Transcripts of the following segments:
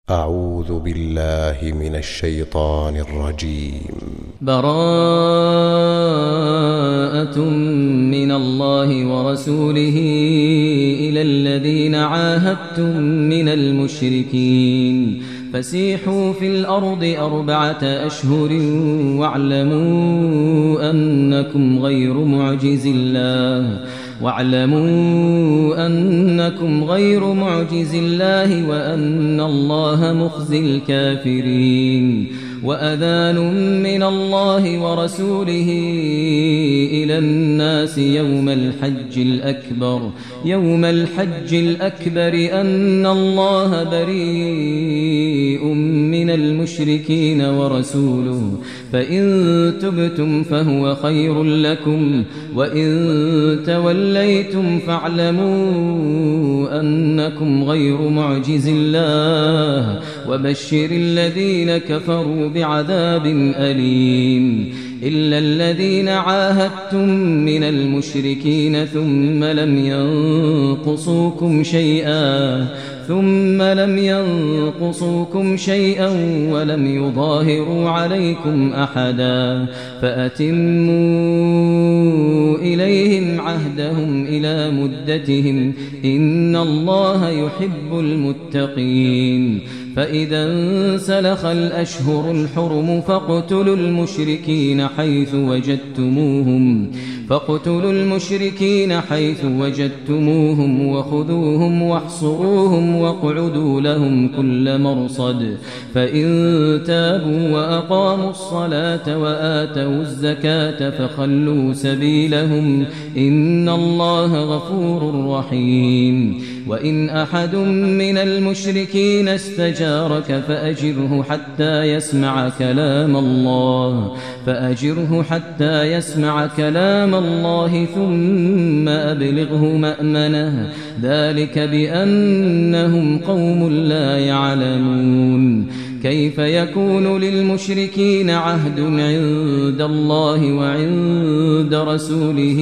أعوذ بالله من الشيطان الرجيم. براءة من الله ورسوله إلى الذين عاهدتم من المشركين فسيحوا في الأرض 4 أشهر واعلموا أنكم غير معجز الله وأن الله مخزي الكافرين. وأذان من الله ورسوله إلى الناس يوم الحج الأكبر أن الله بريء من المشركين ورسوله فإن تبتم فهو خير لكم وإن توليتم فاعلموا أنكم غير معجز الله وبشر الذين كفروا بعذاب أليم. إلا الذين عاهدتم من المشركين ثم لم ينقصوكم شيئا ولم يظاهروا عليكم أحدا فأتموا إليهم عهدهم إلى مدتهم إن الله يحب المتقين. فإذا انسلخ الأشهر الحرم فاقتلوا المشركين حيث وجدتموهم وخذوهم واحصروهم واقعدوا لهم كل مرصد. فإن تابوا وأقاموا الصلاة وآتوا الزكاة فخلوا سبيلهم إن الله غفور رحيم. وإن أحد من المشركين استجارك فأجره حتى يسمع كلام الله ثم أبلغه مأمنه ذلك بأنهم قوم لا يعلمون. كيف يكون للمشركين عهد عند الله وعند رسوله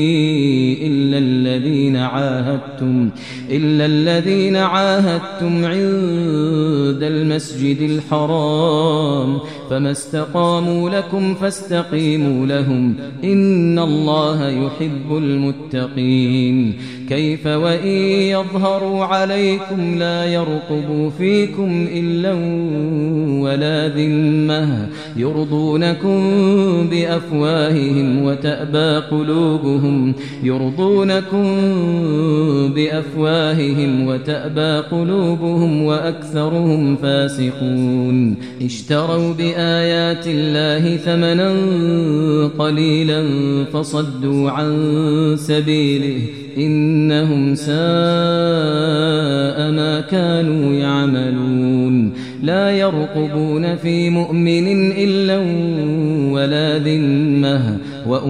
إلا الذين عاهدتم عند المسجد الحرام فما استقاموا لكم فاستقيموا لهم إن الله يحب المتقين. كيف وإن يظهروا عليكم لا يرقبوا فيكم إلا ولا ذمة يرضونكم بأفواههم وتأبى قلوبهم وأكثرهم فاسقون. اشتروا بآيات الله ثمنا قليلا فصدوا عن سبيله إنهم ساء ما كانوا يعملون. لا يرقبون في مؤمن إلا ولا ذمة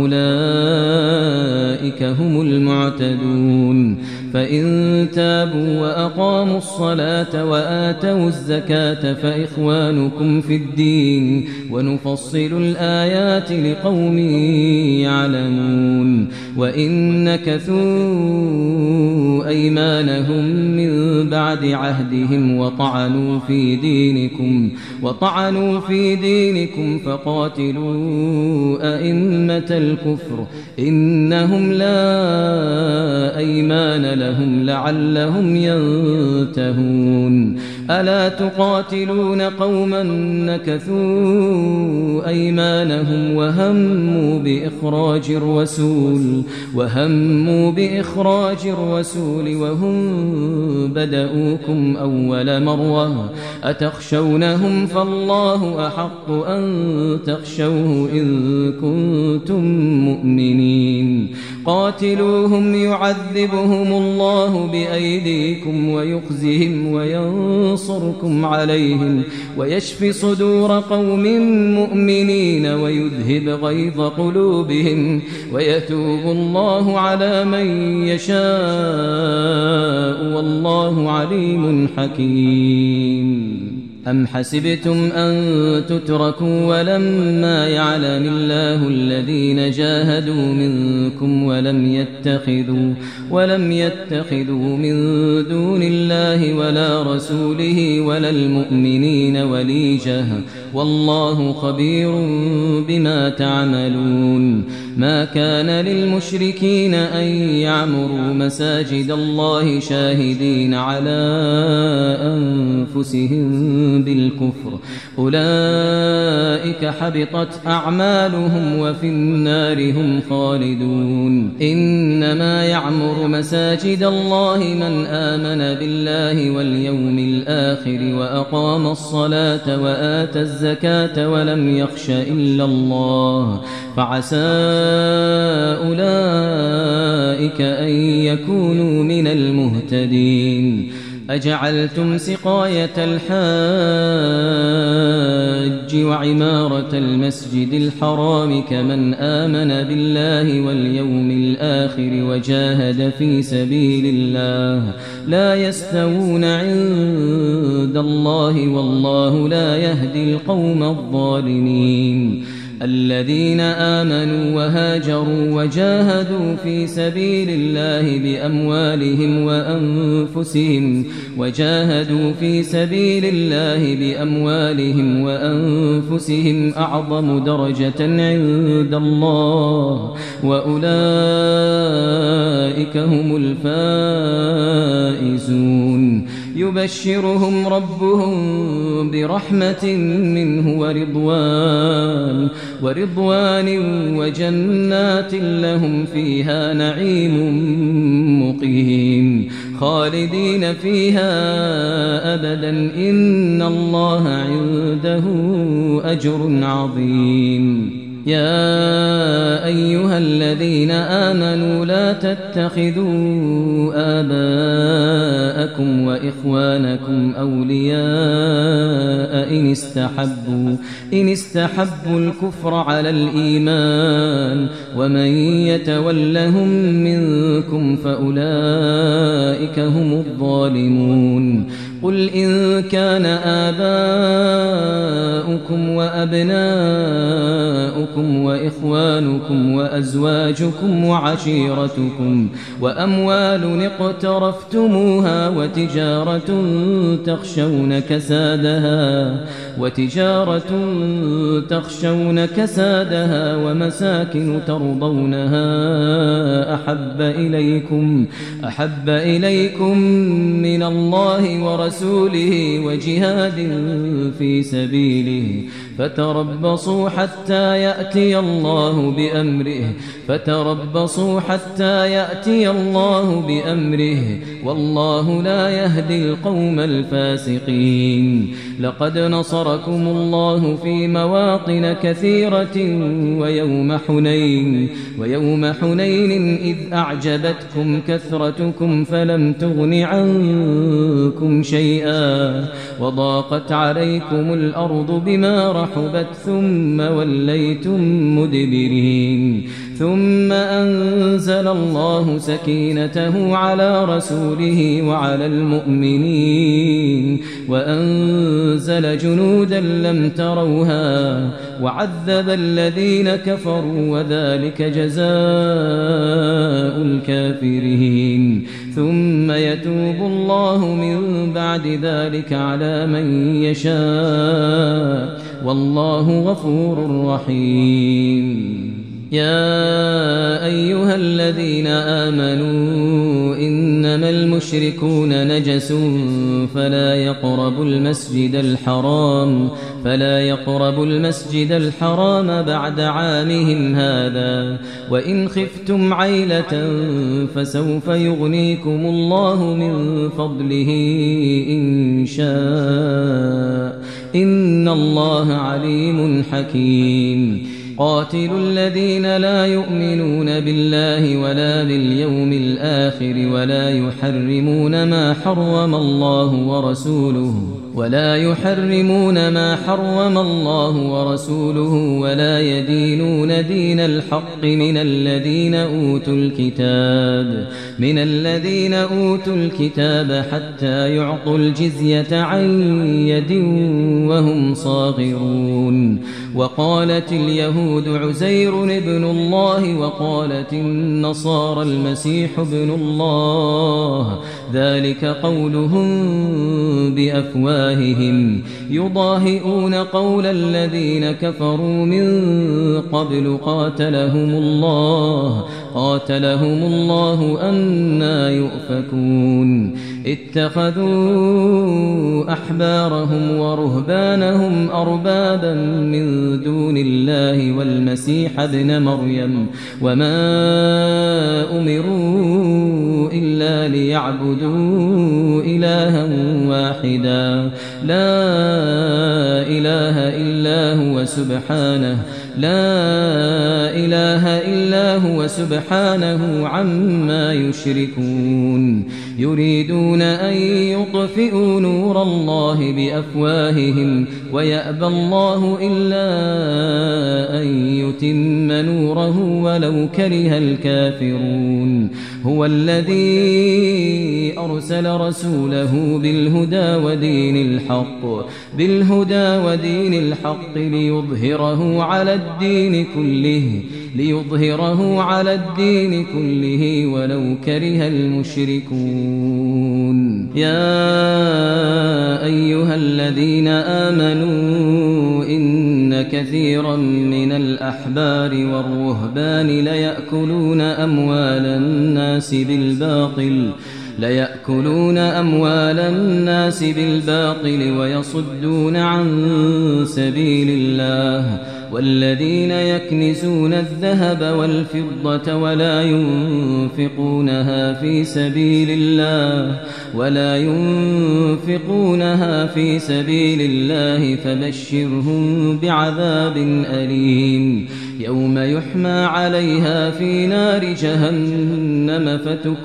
وأولئك هم المعتدون. فإن تابوا وأقاموا الصلاة وآتوا الزكاة فإخوانكم في الدين ونفصل الآيات لقوم يعلمون. وإن نكثوا أيمانهم من بعد عهدهم وطعنوا في دينكم فقاتلوا أئمة الكفر إنهم لا أيمان لهم لعلهم ينتهون. ألا تقاتلون قوما نكثوا أيمانهم وهموا بإخراج الرسول وهم بدؤوكم أول مرة أتخشونهم فالله أحق أن تخشوه إن كنتم مؤمنين. قاتلوهم يعذبهم الله بأيديكم ويخزهم وينصركم عليهم ويشفي صدور قوم مؤمنين ويذهب غيظ قلوبهم ويتوب الله على من يشاء والله عليم حكيم. أم حسبتم أن تتركوا ولما يعلم الله الذين جاهدوا منكم ولم يتخذوا من دون الله ولا رسوله ولا المؤمنين وليجة والله خبير بما تعملون ما كان للمشركين أن يعمروا مساجد الله شاهدين على أنفسهم بالكفر أولئك حبطت أعمالهم وفي النار هم خالدون إنما يعمر مساجد الله من آمن بالله واليوم الآخر وأقام الصلاة وآتى الزكاة ولم يخش إلا الله فعسى أولئك أن يكونوا من المهتدين أجعلتم سقاية الحاج وعمارة المسجد الحرام كمن آمن بالله واليوم الآخر وجاهد في سبيل الله لا يستوون عند الله والله لا يهدي القوم الظالمين الذين آمنوا وهاجروا وجاهدوا في سبيل الله بأموالهم وأنفسهم أعظم درجة عند الله وأولئك هم الفائزون يبشرهم ربهم برحمة منه ورضوان وجنات لهم فيها نعيم مقيم خالدين فيها أبدا إن الله عنده أجر عظيم يا أيها الذين آمنوا لا تتخذوا آباءكم وإخوانكم أولياء إن استحبوا الكفر على الإيمان ومن يتولهم منكم فأولئك هم الظالمون قل إن كان آباؤكم وأبناؤكم وإخوانكم وأزواجكم وعشيرتكم وأموال اقترفتموها وتجارة تخشون كسادها ومساكن ترضونها أحب إليكم من الله ورسوله وجهاد في سبيله فتربصوا حتى يأتي الله بأمره والله لا يهدي القوم الفاسقين لقد نصركم الله في مواطن كثيرة ويوم حنين إذ أعجبتكم كثرتكم فلم تغن عنكم شيئا وضاقت عليكم الأرض بما رحبت ثم وليتم مدبرين ثم أنزل الله سكينته على رسوله وعلى المؤمنين وأنزل جنودا لم تروها وعذب الذين كفروا وذلك جزاء الكافرين ثم يتوب الله من بعد ذلك على من يشاء والله غفور رحيم يا أيها الذين آمنوا إنما المشركون نجس فلا يقربوا المسجد الحرام بعد عامهم هذا وإن خفتم عيلة فسوف يغنيكم الله من فضله إن شاء إن الله عليم حكيم قاتلوا الذين لا يؤمنون بالله ولا باليوم الآخر ولا يحرمون ما حرم الله ورسوله ولا يدينون دين الحق من الذين أوتوا الكتاب حتى يعطوا الجزية عن يد وهم صاغرون. وقالت اليهود عزير ابن الله وقالت النصارى المسيح ابن الله، ذلك قولهم بأفواههم يضاهئون قول الذين كفروا من قبل قاتلهم الله أنى يؤفكون. اتخذوا أحبارهم ورهبانهم أربابا من دون الله والمسيح ابن مريم وما أمروا إلا ليعبدوا إلها واحدا لا إله إلا هو سبحانه عما يشركون. يريدون أن يطفئوا نور الله بأفواههم ويأبى الله إلا أن يتم نوره ولو كره الكافرون. هو الذي أرسل رسوله بالهدى ودين الحق ليظهره على الدين كله ولو كره المشركون. يا أيها الذين آمنوا إن كثيرا من الأحبار والرهبان ليأكلون أموال الناس بالباطل ويصدون عن سبيل الله. والذين يكنزون الذهب والفضة ولا ينفقونها في سبيل الله فبشرهم بعذاب أليم. يوم يحمى عليها في نار جهنم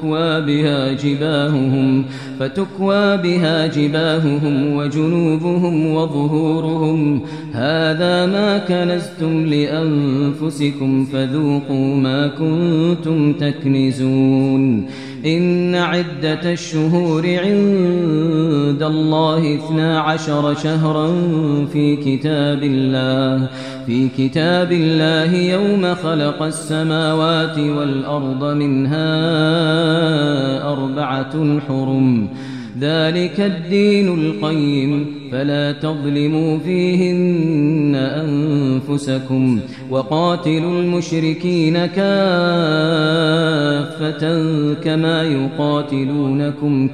فتكوى بها جباههم وجنوبهم وظهورهم هذا ما كنزتم لأنفسكم فذوقوا ما كنتم تكنزون. إن عدة الشهور عند الله 12 شهرا في كتاب الله يوم خلق السماوات والأرض منها 4 حرم ذلك الدين القيم فلا تظلموا فيهن أنفسكم وقاتلوا المشركين كافة كما يقاتلونكم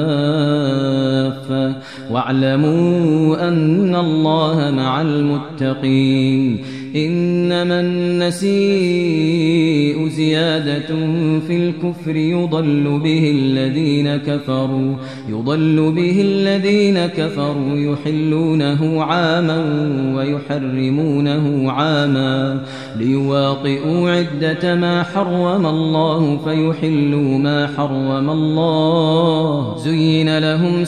كافة واعلموا أن الله مع المتقين. إنما النسيء زيادة في الكفر يضل به الذين كفروا يحلونه عاما ويحرمونه عاما ليواطئوا عدة ما حرم الله فيحلوا ما حرم الله. زين لهم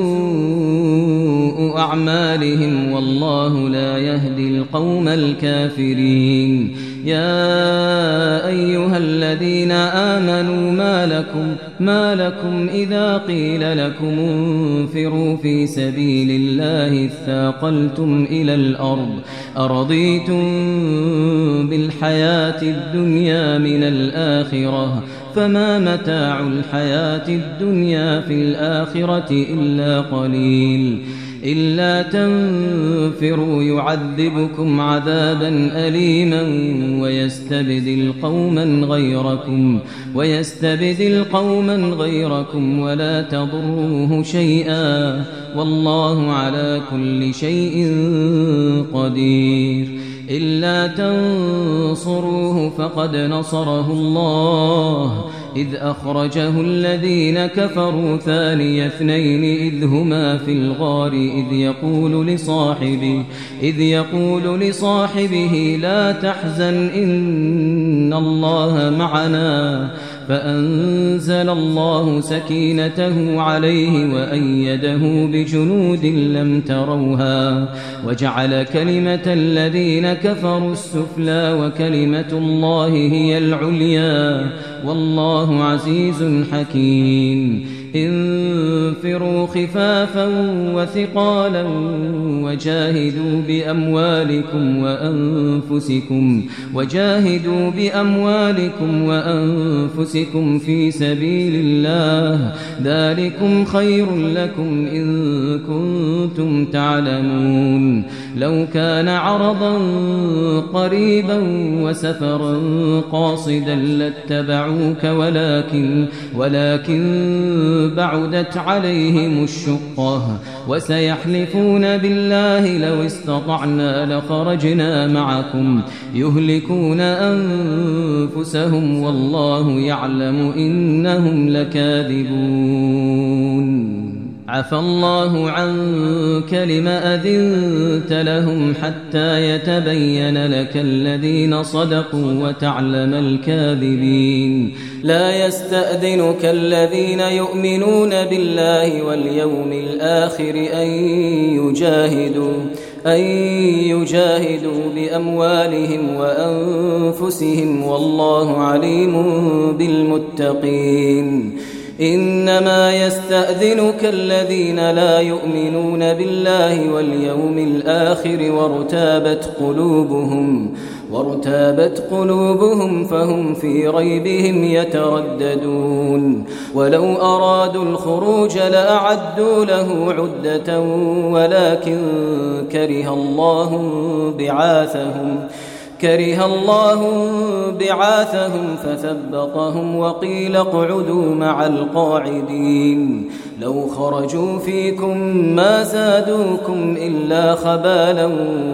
سوء أعمالهم والله لا يهدي القوم الكافرين. يا أيها الذين آمنوا ما لكم إذا قيل لكم انفروا في سبيل الله اثاقلتم إلى الأرض أرضيتم بالحياة الدنيا من الآخرة فما متاع الحياة الدنيا في الآخرة إلا قليل. إلا تنفروا يعذبكم عذابا أليما ويستبدل قوما غيركم ولا تضروه شيئا والله على كل شيء قدير. إلا تنصروه فقد نصره الله إذ أخرجه الذين كفروا ثاني اثنين إذ هما في الغار إذ يقول لصاحبه لا تحزن إن الله معنا فأنزل الله سكينته عليه وأيده بجنود لم تروها وجعل كلمة الذين كفروا السفلى وكلمة الله هي العليا والله عزيز حكيم انفروا خفافا وثقالا وجاهدوا بأموالكم وأنفسكم في سبيل الله ذلكم خير لكم إن كنتم تعلمون لو كان عرضا قريبا وسفرا قاصدا لاتبعوك ولكن بعدت عليهم الشقة وسيحلفون بالله لو استطعنا لخرجنا معكم يهلكون أنفسهم والله يعلم إنهم لكاذبون عفى الله عنك لم أذنت لهم حتى يتبين لك الذين صدقوا وتعلم الكاذبين لا يستأذنك الذين يؤمنون بالله واليوم الآخر أن يجاهدوا بأموالهم وأنفسهم والله عليم بالمتقين إنما يستأذنك الذين لا يؤمنون بالله واليوم الآخر وارتابت قلوبهم فهم في ريبهم يترددون ولو أرادوا الخروج لأعدوا له عدة ولكن كره الله بعاثهم فثبطهم وقيل اقعدوا مع القاعدين لو خرجوا فيكم ما زادوكم إلا خبالا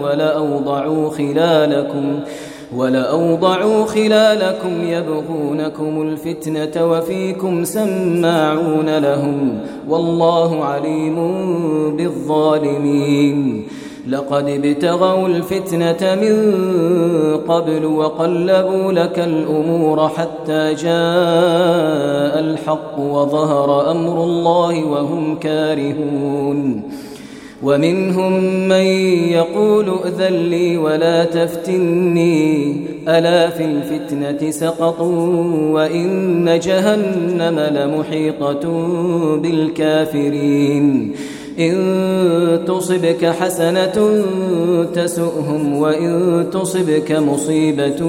ولأوضعوا خلالكم يبغونكم الفتنة وفيكم سماعون لهم والله عليم بالظالمين لقد ابتغوا الفتنة من قبل وقلبوا لك الأمور حتى جاء الحق وظهر أمر الله وهم كارهون ومنهم من يقول ائذن لي ولا تفتني ألا في الفتنة سقطوا وإن جهنم لمحيطة بالكافرين إن تصبك حسنة تسؤهم وإن تصبك مصيبة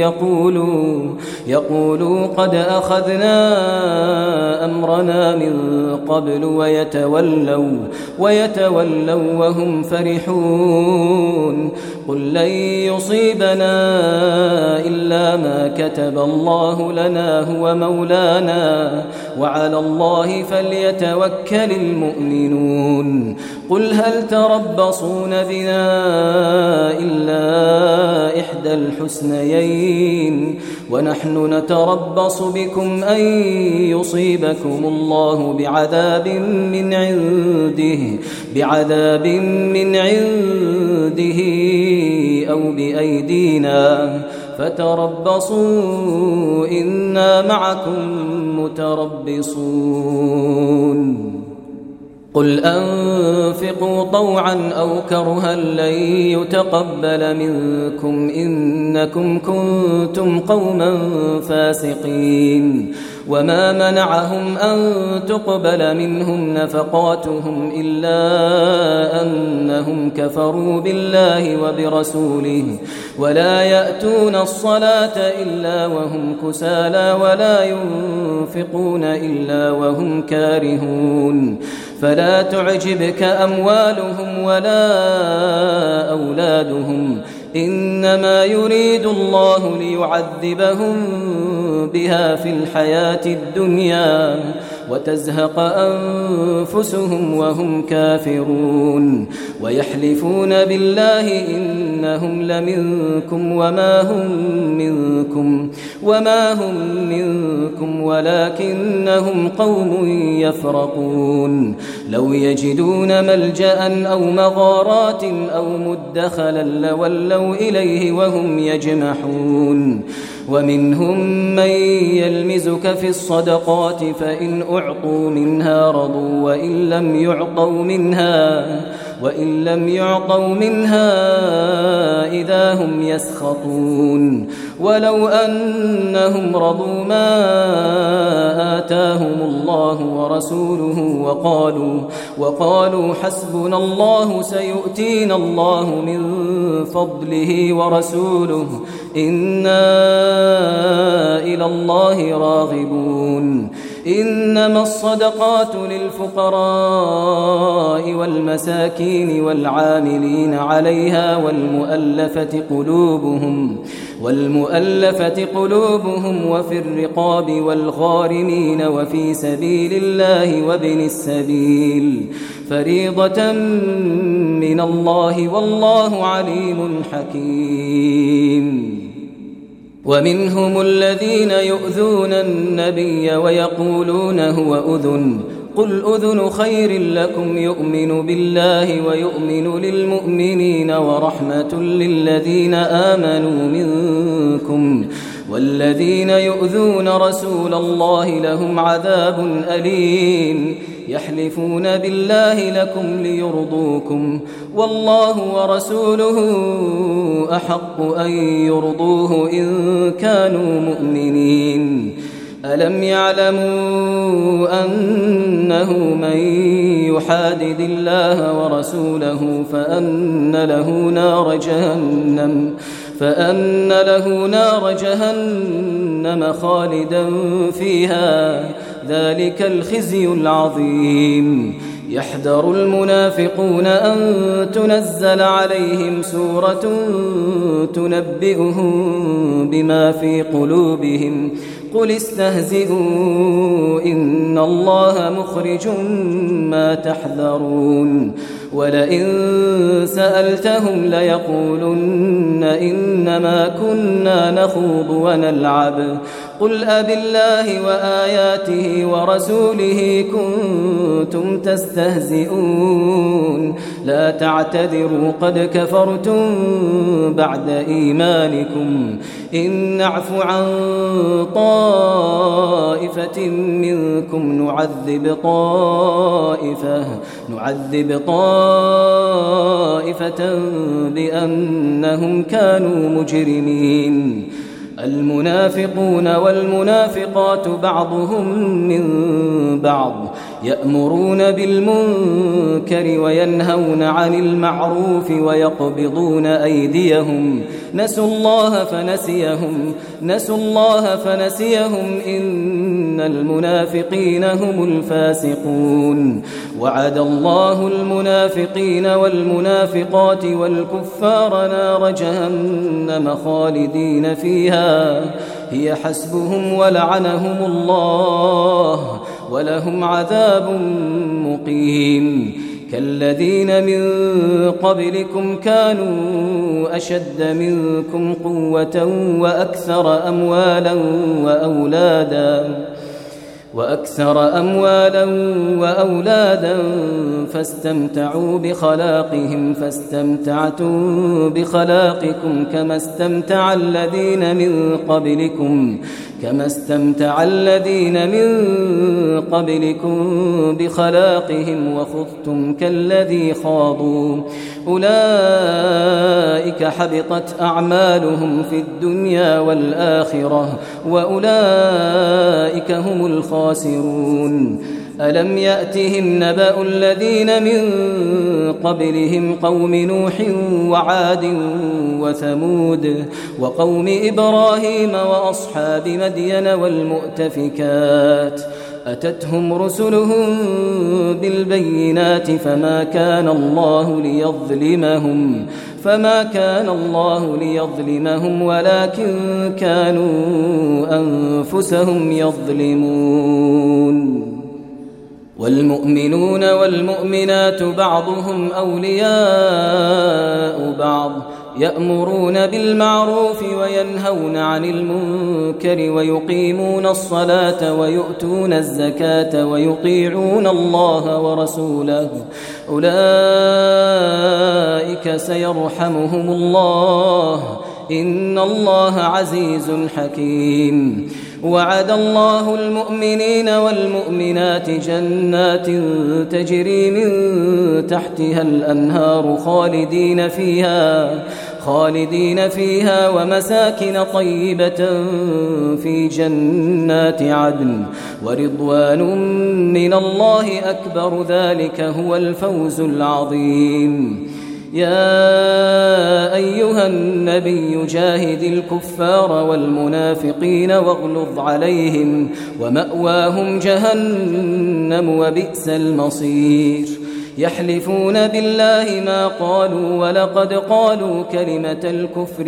يقولوا قد أخذنا أمرنا من قبل ويتولوا وهم فرحون قل لن يصيبنا إلا ما كتب الله لنا هو مولانا وعلى الله فليتوكل المؤمنون قل هل تربصون بنا إلا إحدى الحسنيين عنه نتربص بكم أن يصيبكم الله بعذاب من عنده أو بأيدينا فتربصوا إنا معكم متربصون قل أنفقوا طوعا أو كرها لن يتقبل منكم إنكم كنتم قوما فاسقين وما منعهم أن تقبل منهم نفقاتهم إلا أنهم كفروا بالله وبرسوله ولا يأتون الصلاة إلا وهم كسالى ولا ينفقون إلا وهم كارهون فلا تعجبك أموالهم ولا أولادهم إنما يريد الله ليعذبهم بها في الحياة الدنيا وتزهق أنفسهم وهم كافرون ويحلفون بالله إنهم لمنكم وما هم منكم وما هم منكم ولكنهم قوم يفرقون لو يجدون ملجأ أو مغارات أو مدخلا لولوا إليه وهم يجمحون ومنهم من يلمزك في الصدقات فإن أعطوا منها رضوا وإن لم يعطوا منها إذا هم يسخطون ولو أنهم رضوا ما آتاهم الله ورسوله وقالوا حسبنا الله سيؤتينا الله من فضله ورسوله إنا إلى الله راغبون إنما الصدقات للفقراء والمساكين والعاملين عليها والمؤلفة قلوبهم وفي الرقاب والغارمين وفي سبيل الله وابن السبيل فريضة من الله والله عليم حكيم ومنهم الذين يؤذون النبي ويقولون هو أذن قل أذن خير لكم يؤمن بالله ويؤمن للمؤمنين ورحمة للذين آمنوا منكم والذين يؤذون رسول الله لهم عذاب أليم يحلفون بالله لكم ليرضوكم والله ورسوله أحق أن يرضوه إن كانوا مؤمنين ألم يعلموا أنه من يحادد الله ورسوله فأن له نار جهنم خالدا فيها ذلك الخزي العظيم يحذر المنافقون أن تنزل عليهم سورة تنبئهم بما في قلوبهم قل استهزئوا إن الله مخرج ما تحذرون ولئن سألتهم ليقولن إنما كنا نخوض ونلعب قل أبالله وآياته ورسوله كنتم تستهزئون لا تعتذروا قد كفرتم بعد إيمانكم إن نعف عن طائفة منكم نعذب طائفة بأنهم كانوا مجرمين المنافقون والمنافقات بعضهم من بعض يأمرون بالمنكر وينهون عن المعروف ويقبضون أيديهم نسوا الله فنسيهم إن المنافقين هم الفاسقون وعد الله المنافقين والمنافقات والكفار نار جهنم خالدين فيها هي حسبهم ولعنهم الله ولهم عذاب مقيم كالذين من قبلكم كانوا أشد منكم قوة وأكثر أموالا وأولادا فاستمتعوا بخلاقهم فاستمتعتم بخلاقكم كما استمتع الذين من قبلكم بخلاقهم وخضتم كالذي خاضوا أولئك حبطت أعمالهم في الدنيا والآخرة وأولئك هم الخاسرون ألم يأتهم نبأ الذين من قبلهم قوم نوح وعاد وثمود وقوم إبراهيم وأصحاب مدين والمؤتفكات أتتهم رسلهم بالبينات فما كان الله ليظلمهم ولكن كانوا أنفسهم يظلمون والمؤمنون والمؤمنات بعضهم أولياء بعض يأمرون بالمعروف وينهون عن المنكر ويقيمون الصلاة ويؤتون الزكاة ويطيعون الله ورسوله أولئك سيرحمهم الله إن الله عزيز حكيم. وعد الله المؤمنين والمؤمنات جنات تجري من تحتها الأنهار خالدين فيها ومساكن طيبة في جنات عدن ورضوان من الله أكبر ذلك هو الفوز العظيم. يا أيها النبي جاهد الكفار والمنافقين واغلظ عليهم ومأواهم جهنم وبئس المصير. يحلفون بالله ما قالوا ولقد قالوا كلمة الكفر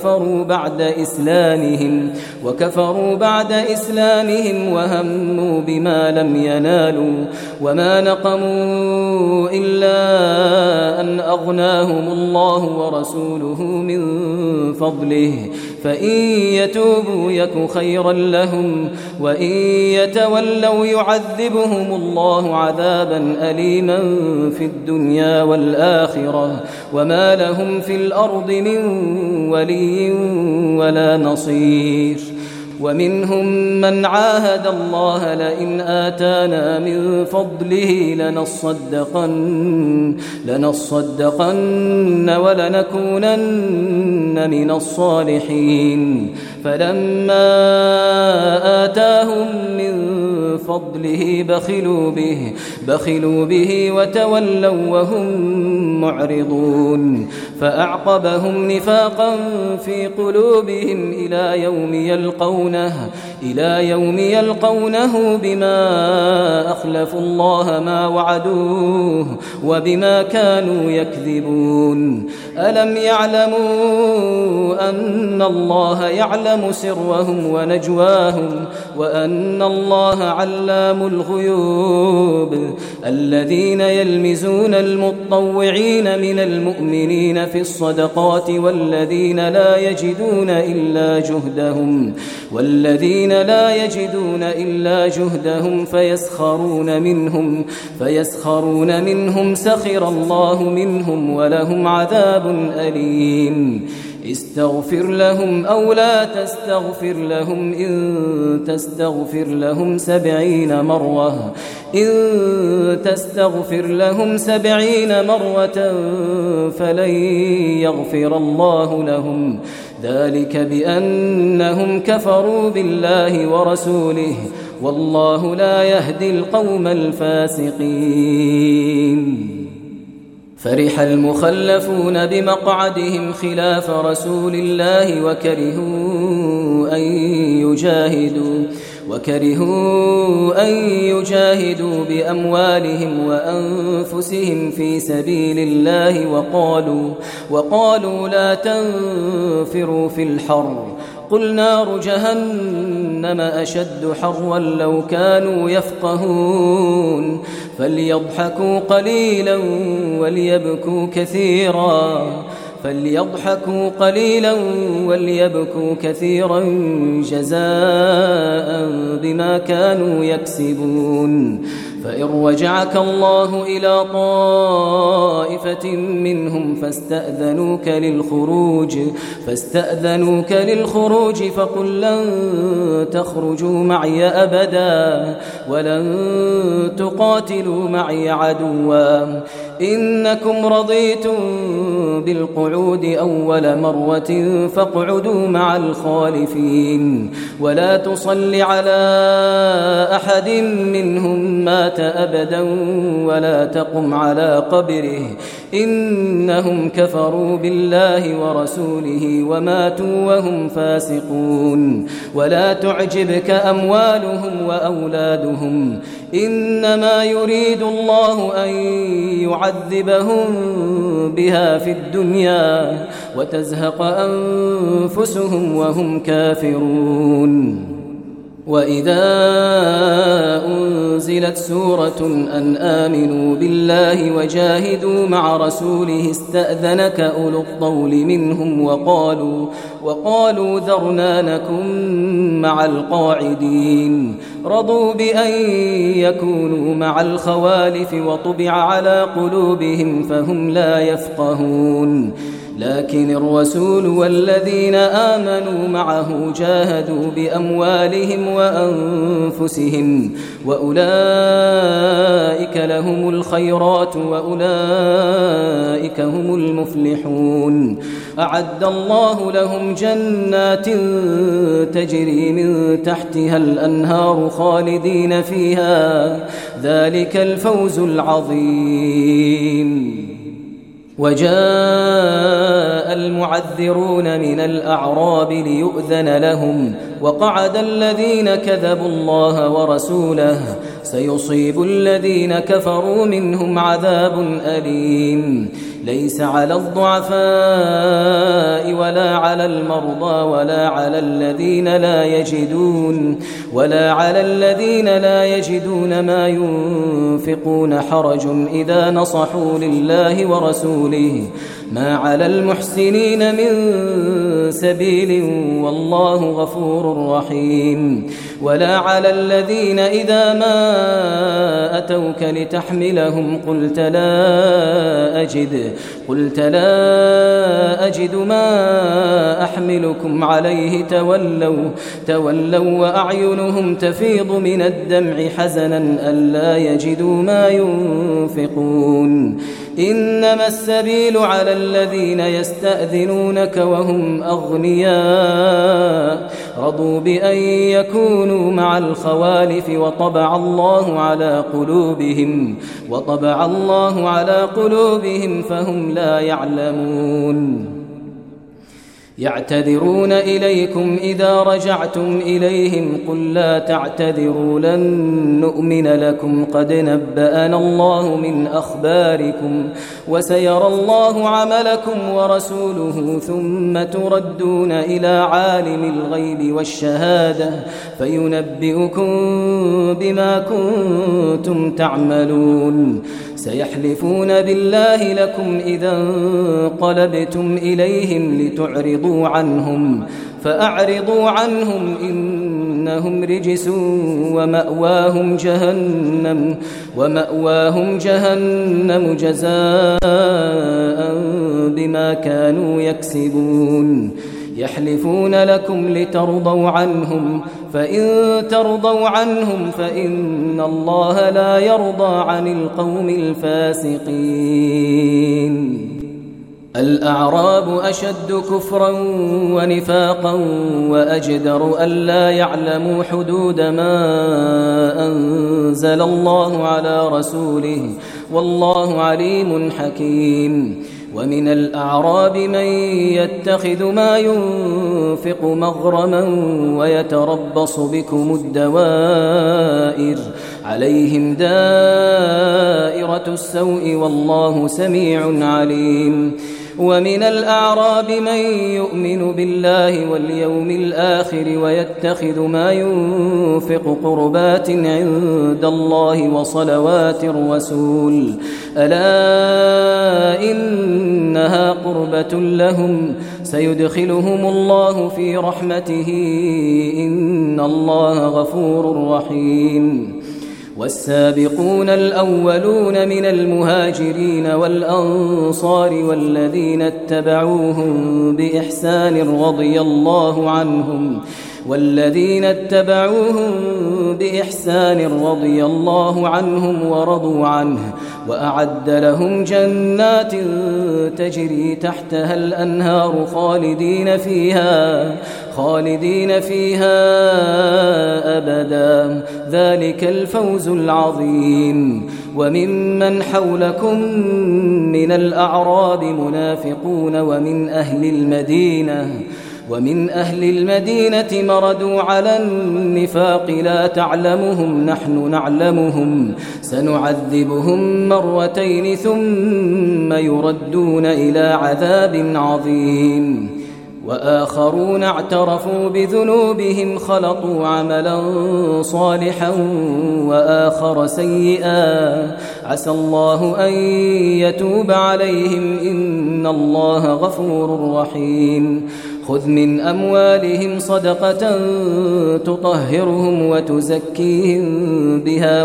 وكفروا بعد إسلامهم وهموا بما لم ينالوا وما نقموا إلا أن أغناهم الله ورسوله من فضله فإن يتوبوا يك خيرا لهم وإن يتولوا يعذبهم الله عذابا أليما في الدنيا والآخرة وما لهم في الأرض من ولي ولا نصير. ومنهم من عاهد الله لئن آتانا من فضله لنصدقن ولنكونن من الصالحين فلما آتاهم من فضله بخلوا به وتولوا وهم معرضون فأعقبهم نفاقا في قلوبهم إلى يوم يلقونه بما أخلفوا الله ما وعدوه وبما كانوا يكذبون. ألم يعلموا أن الله يعلم سرهم ونجواهم وأن الله علام الغيوب. الذين يلمزون المطوعين من المؤمنين في الصدقات والذين لا يجدون إلا جهدهم فيسخرون منهم سخر الله منهم ولهم عذاب أليم. استغفر لهم أو لا تستغفر لهم إن تستغفر لهم 70 مرة فلن يغفر الله لهم ذلك بأنهم كفروا بالله ورسوله والله لا يهدي القوم الفاسقين. فرح المخلفون بمقعدهم خلاف رسول الله وكرهوا أن يجاهدوا بأموالهم وأنفسهم في سبيل الله وقالوا لا تنفروا في الحر قل نار جهنم أشد حرا لو كانوا يفقهون فليضحكوا قليلا وليبكوا كثيرا جزاء بما كانوا يكسبون. فإن رجعك الله إلى طائفة منهم فاستأذنوك للخروج فقل لن تخرجوا معي أبدا ولن تقاتلوا معي عدوا إنكم رضيتم بالقعود أول مرة فاقعدوا مع الخالفين ولا تصل على أحد منهم مات أبدا ولا تقم على قبره إنهم كفروا بالله ورسوله وماتوا وهم فاسقون. ولا تعجبك أموالهم وأولادهم إنما يريد الله أن يعذبهم بها في الدنيا وتزهق أنفسهم وهم كافرون. وإذا أنزلت سورة أن آمنوا بالله وجاهدوا مع رسوله استأذنك أولو الطول منهم وقالوا ذرنا نكن مع القاعدين رضوا بأن يكونوا مع الخوالف وطبع على قلوبهم فهم لا يفقهون لكن الرسول والذين آمنوا معه جاهدوا بأموالهم وأنفسهم وأولئك لهم الخيرات وأولئك هم المفلحون أعد الله لهم جنات تجري من تحتها الأنهار خالدين فيها ذلك الفوز العظيم وجاء المعذرون من الأعراب ليؤذن لهم وقعد الذين كذبوا الله ورسوله سيصيب الذين كفروا منهم عذاب أليم ليس على الضعفاء ولا على المرضى ولا على الذين لا يجدون ما ينفقون حرج إذا نصحوا لله ورسوله ما على المحسنين من سبيل والله غفور رحيم ولا على الذين إذا ما أتوك لتحملهم قلت لا أجد ما أحملكم عليه تولوا وأعينهم تفيض من الدمع حزنا ألا يجدوا ما ينفقون إنما السبيل على الذين يستأذنونك وهم أغنياء رضوا بأن يكونوا مع الخوالف وطبع الله على قلوبهم فهم لا يعلمون يعتذرون إليكم إذا رجعتم إليهم قل لا تعتذروا لن نؤمن لكم قد نبأنا الله من أخباركم وسيرى الله عملكم ورسوله ثم تردون إلى عالم الغيب والشهادة فينبئكم بما كنتم تعملون سيحلفون بالله لكم إذا انقلبتم إليهم لتعرضوا عنهم فأعرضوا عنهم إنهم رجس ومأواهم جهنم جزاء بما كانوا يكسبون يحلفون لكم لترضوا عنهم فإن ترضوا عنهم فإن الله لا يرضى عن القوم الفاسقين الأعراب أشد كفرا ونفاقا وأجدر ألا يعلموا حدود ما أنزل الله على رسوله والله عليم حكيم ومن الأعراب من يتخذ ما ينفق مغرما ويتربص بكم الدوائر عليهم دائرة السوء والله سميع عليم ومن الأعراب من يؤمن بالله واليوم الآخر ويتخذ ما ينفق قربات عند الله وصلوات الرسول ألا إنها قربة لهم سيدخلهم الله في رحمته إن الله غفور رحيم والسابقون الأولون من المهاجرين والأنصار والذين اتبعوهم بإحسان رضي الله عنهم ورضوا عنه وأعد لهم جنات تجري تحتها الأنهار خالدين فيها أبدا ذلك الفوز العظيم وممن حولكم من الأعراب منافقون ومن أهل المدينة مردوا على النفاق لا تعلمهم نحن نعلمهم سنعذبهم مرتين ثم يردون إلى عذاب عظيم وآخرون اعترفوا بذنوبهم خلطوا عملا صالحا وآخر سيئا عسى الله أن يتوب عليهم إن الله غفور رحيم خذ من أموالهم صدقة تطهرهم وتزكيهم بها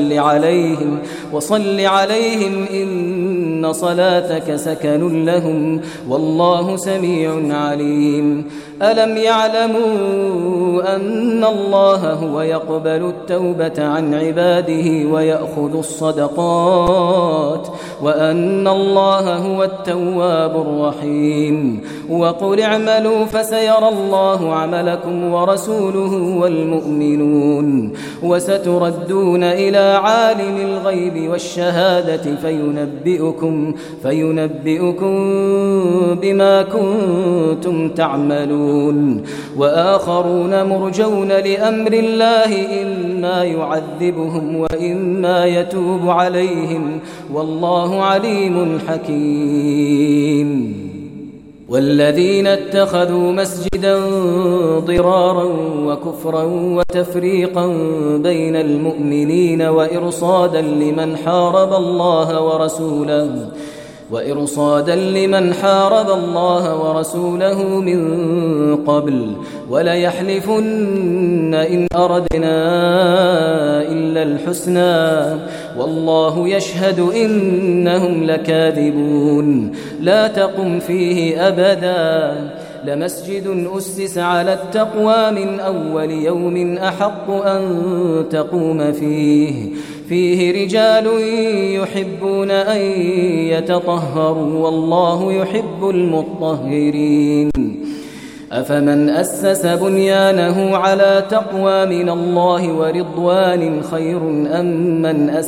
وصل عليهم إن صلاتك سكن لهم والله سميع عليم ألم يعلموا أن الله هو يقبل التوبة عن عباده ويأخذ الصدقات وأن الله هو التواب الرحيم وقل اعملوا فسيرى الله عملكم ورسوله والمؤمنون وستردون إلى عالم الغيب والشهادة فينبئكم بما كنتم تعملون وآخرون مرجون لأمر الله إما يعذبهم وإما يتوب عليهم والله عليم حكيم والذين اتخذوا مسجدا ضرارا وكفرا وتفريقا بين المؤمنين وإرصادا لمن حارب الله ورسوله من قبل وليحلفن إن أردنا إلا الحسنى والله يشهد إنهم لكاذبون لا تقم فيه أبدا لمسجد أسس على التقوى من أول يوم أحق أن تقوم فيه رجال يحبون أن يتطهروا والله يحب المطهرين أفمن أسس بنيانه على تقوى من الله ورضوان خير أم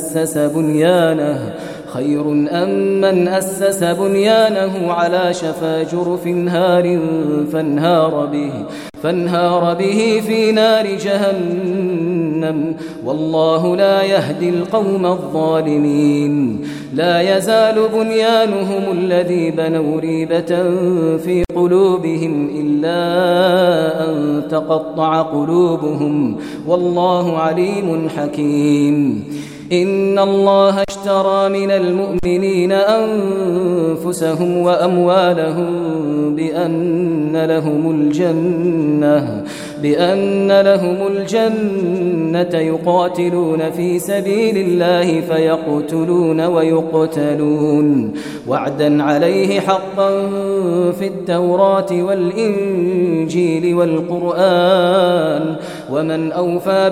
من أسس بنيانه على شفا جرف هار فانهار به في نار جهنم والله لا يهدي القوم الظالمين لا يزال بنيانهم الذي بنوا ريبة في قلوبهم إلا أن تقطع قلوبهم والله عليم حكيم إن الله اشترى من المؤمنين أنفسهم وأموالهم بأن لهم الجنة يقاتلون في سبيل الله فيقتلون ويقتلون وعدا عليه حقا في التوراة والإنجيل والقرآن ومن أوفى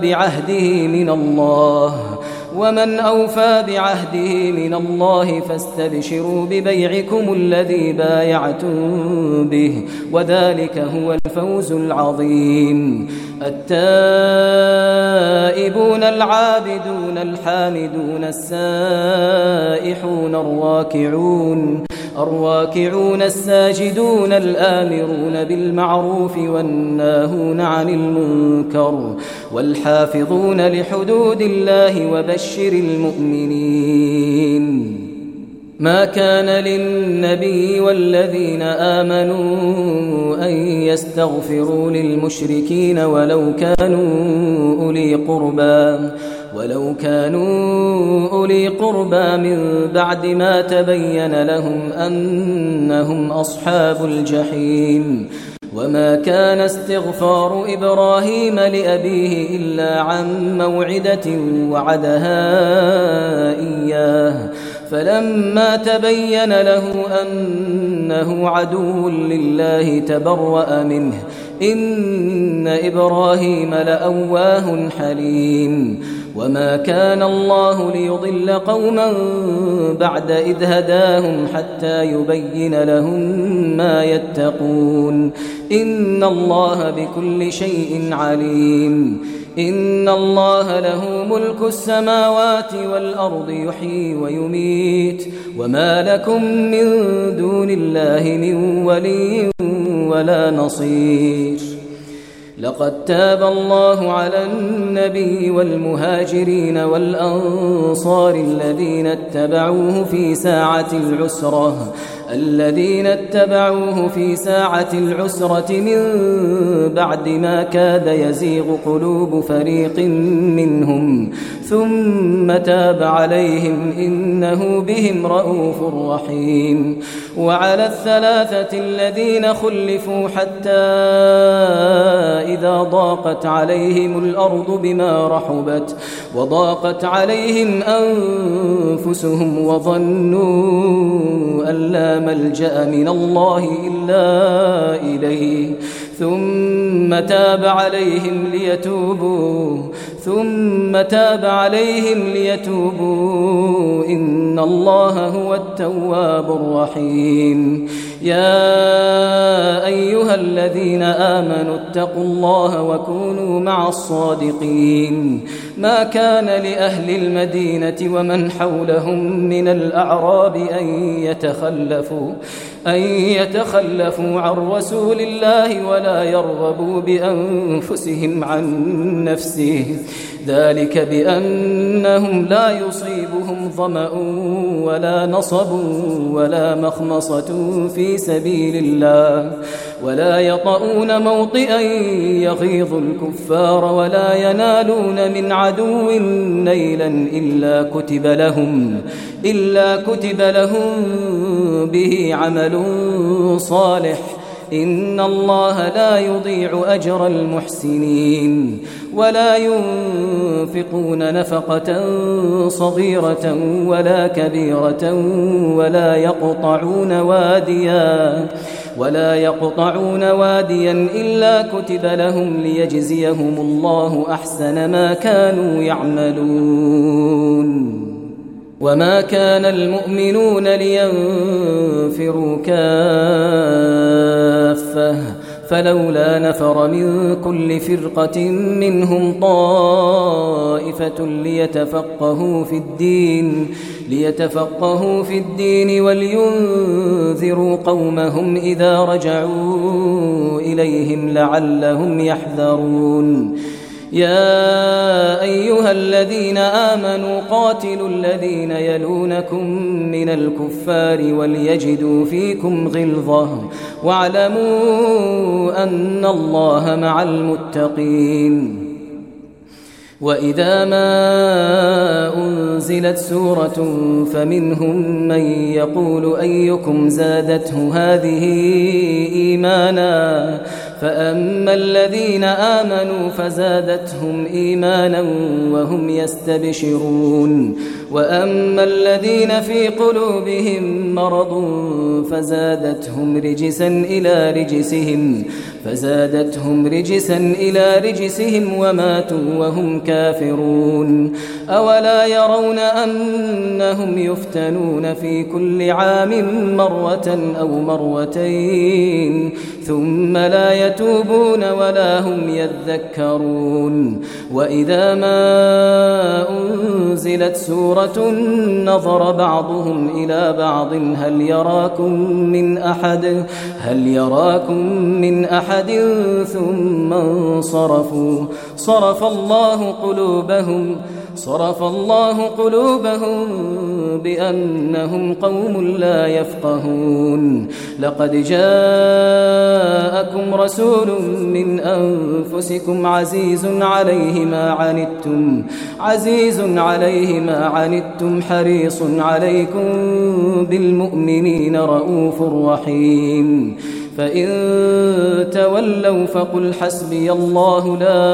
بعهده من الله فاستبشروا ببيعكم الذي بايعتم به وذلك هو الفوز العظيم التائبون العابدون الحامدون السائحون الراكعون الساجدون الآمرون بالمعروف والناهون عن المنكر والحافظون لحدود الله وبشر المؤمنين ما كان للنبي والذين آمنوا أن يستغفروا للمشركين ولو كانوا أولي قربى من بعد ما تبين لهم أنهم أصحاب الجحيم وما كان استغفار إبراهيم لأبيه إلا عن موعدة وعدها إياه فلما تبين له أنه عدو لله تبرأ منه إن إبراهيم لأواه حليم وما كان الله ليضل قوما بعد إذ هداهم حتى يبين لهم ما يتقون إن الله بكل شيء عليم إن الله له ملك السماوات والأرض يحيي ويميت وما لكم من دون الله من ولي ولا نصير لقد تاب الله على النبي والمهاجرين والأنصار الذين اتبعوه في ساعة العسرة من بعد ما كاد يزيغ قلوب فريق منهم ثم تاب عليهم إنه بهم رءوف رحيم. وعلى الثلاثة الذين خلفوا حتى إذا ضاقت عليهم الأرض بما رحبت وضاقت عليهم أنفسهم وظنوا أن لا ملجأ من الله إلا إليه ثم تاب عليهم ليتوبوا إن الله هو التواب الرحيم. يا أيها الذين آمنوا اتقوا الله وكونوا مع الصادقين. ما كان لأهل المدينة ومن حولهم من الأعراب أن يتخلفوا عن رسول الله ولا يرغبوا بأنفسهم عن نفسه ذلك بأنهم لا يصيبهم ظمأ ولا نصب ولا مخمصة في سبيل الله ولا يطؤون موطئا يغيظ الكفار ولا ينالون من عدو نيلا إلا كتب لهم به عمل صالح إن الله لا يضيع أجر المحسنين. ولا ينفقون نفقة صغيرة ولا كبيرة ولا يقطعون واديا إلا كتب لهم ليجزيهم الله أحسن ما كانوا يعملون. وما كان المؤمنون لينفروا كافة فلولا نفر من كل فرقة منهم طائفة ليتفقهوا في الدين ولينذروا قومهم إذا رجعوا إليهم لعلهم يحذرون. يا أيها الذين آمنوا قاتلوا الذين يلونكم من الكفار وليجدوا فيكم غلظة واعلموا أن الله مع المتقين. وإذا ما أنزلت سورة فمنهم من يقول أيكم زادته هذه إيمانا فأما الذين آمنوا فزادتهم إيمانا وهم يستبشرون وأما الذين في قلوبهم مرض فزادتهم رجسا إلى رجسهم وماتوا وهم كافرون. أولا يرون أنهم يفتنون في كل عام مرة أو مرتين ثم لا يتوبون ولا هم يذكرون. وإذا ما أنزلت سورة نظر بعضهم إلى بعض هل يراكم من أحد ثم انصرفوا صرف الله قلوبهم بأنهم قوم لا يفقهون. لقد جاءكم رسول من أنفسكم عزيز عليه ما عنتم حريص عليكم بالمؤمنين رؤوف رحيم. فإن تولوا فقل حسبي الله لا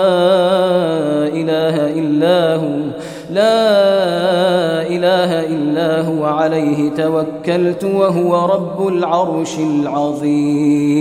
إله إلا هو عليه توكلت وهو رب العرش العظيم.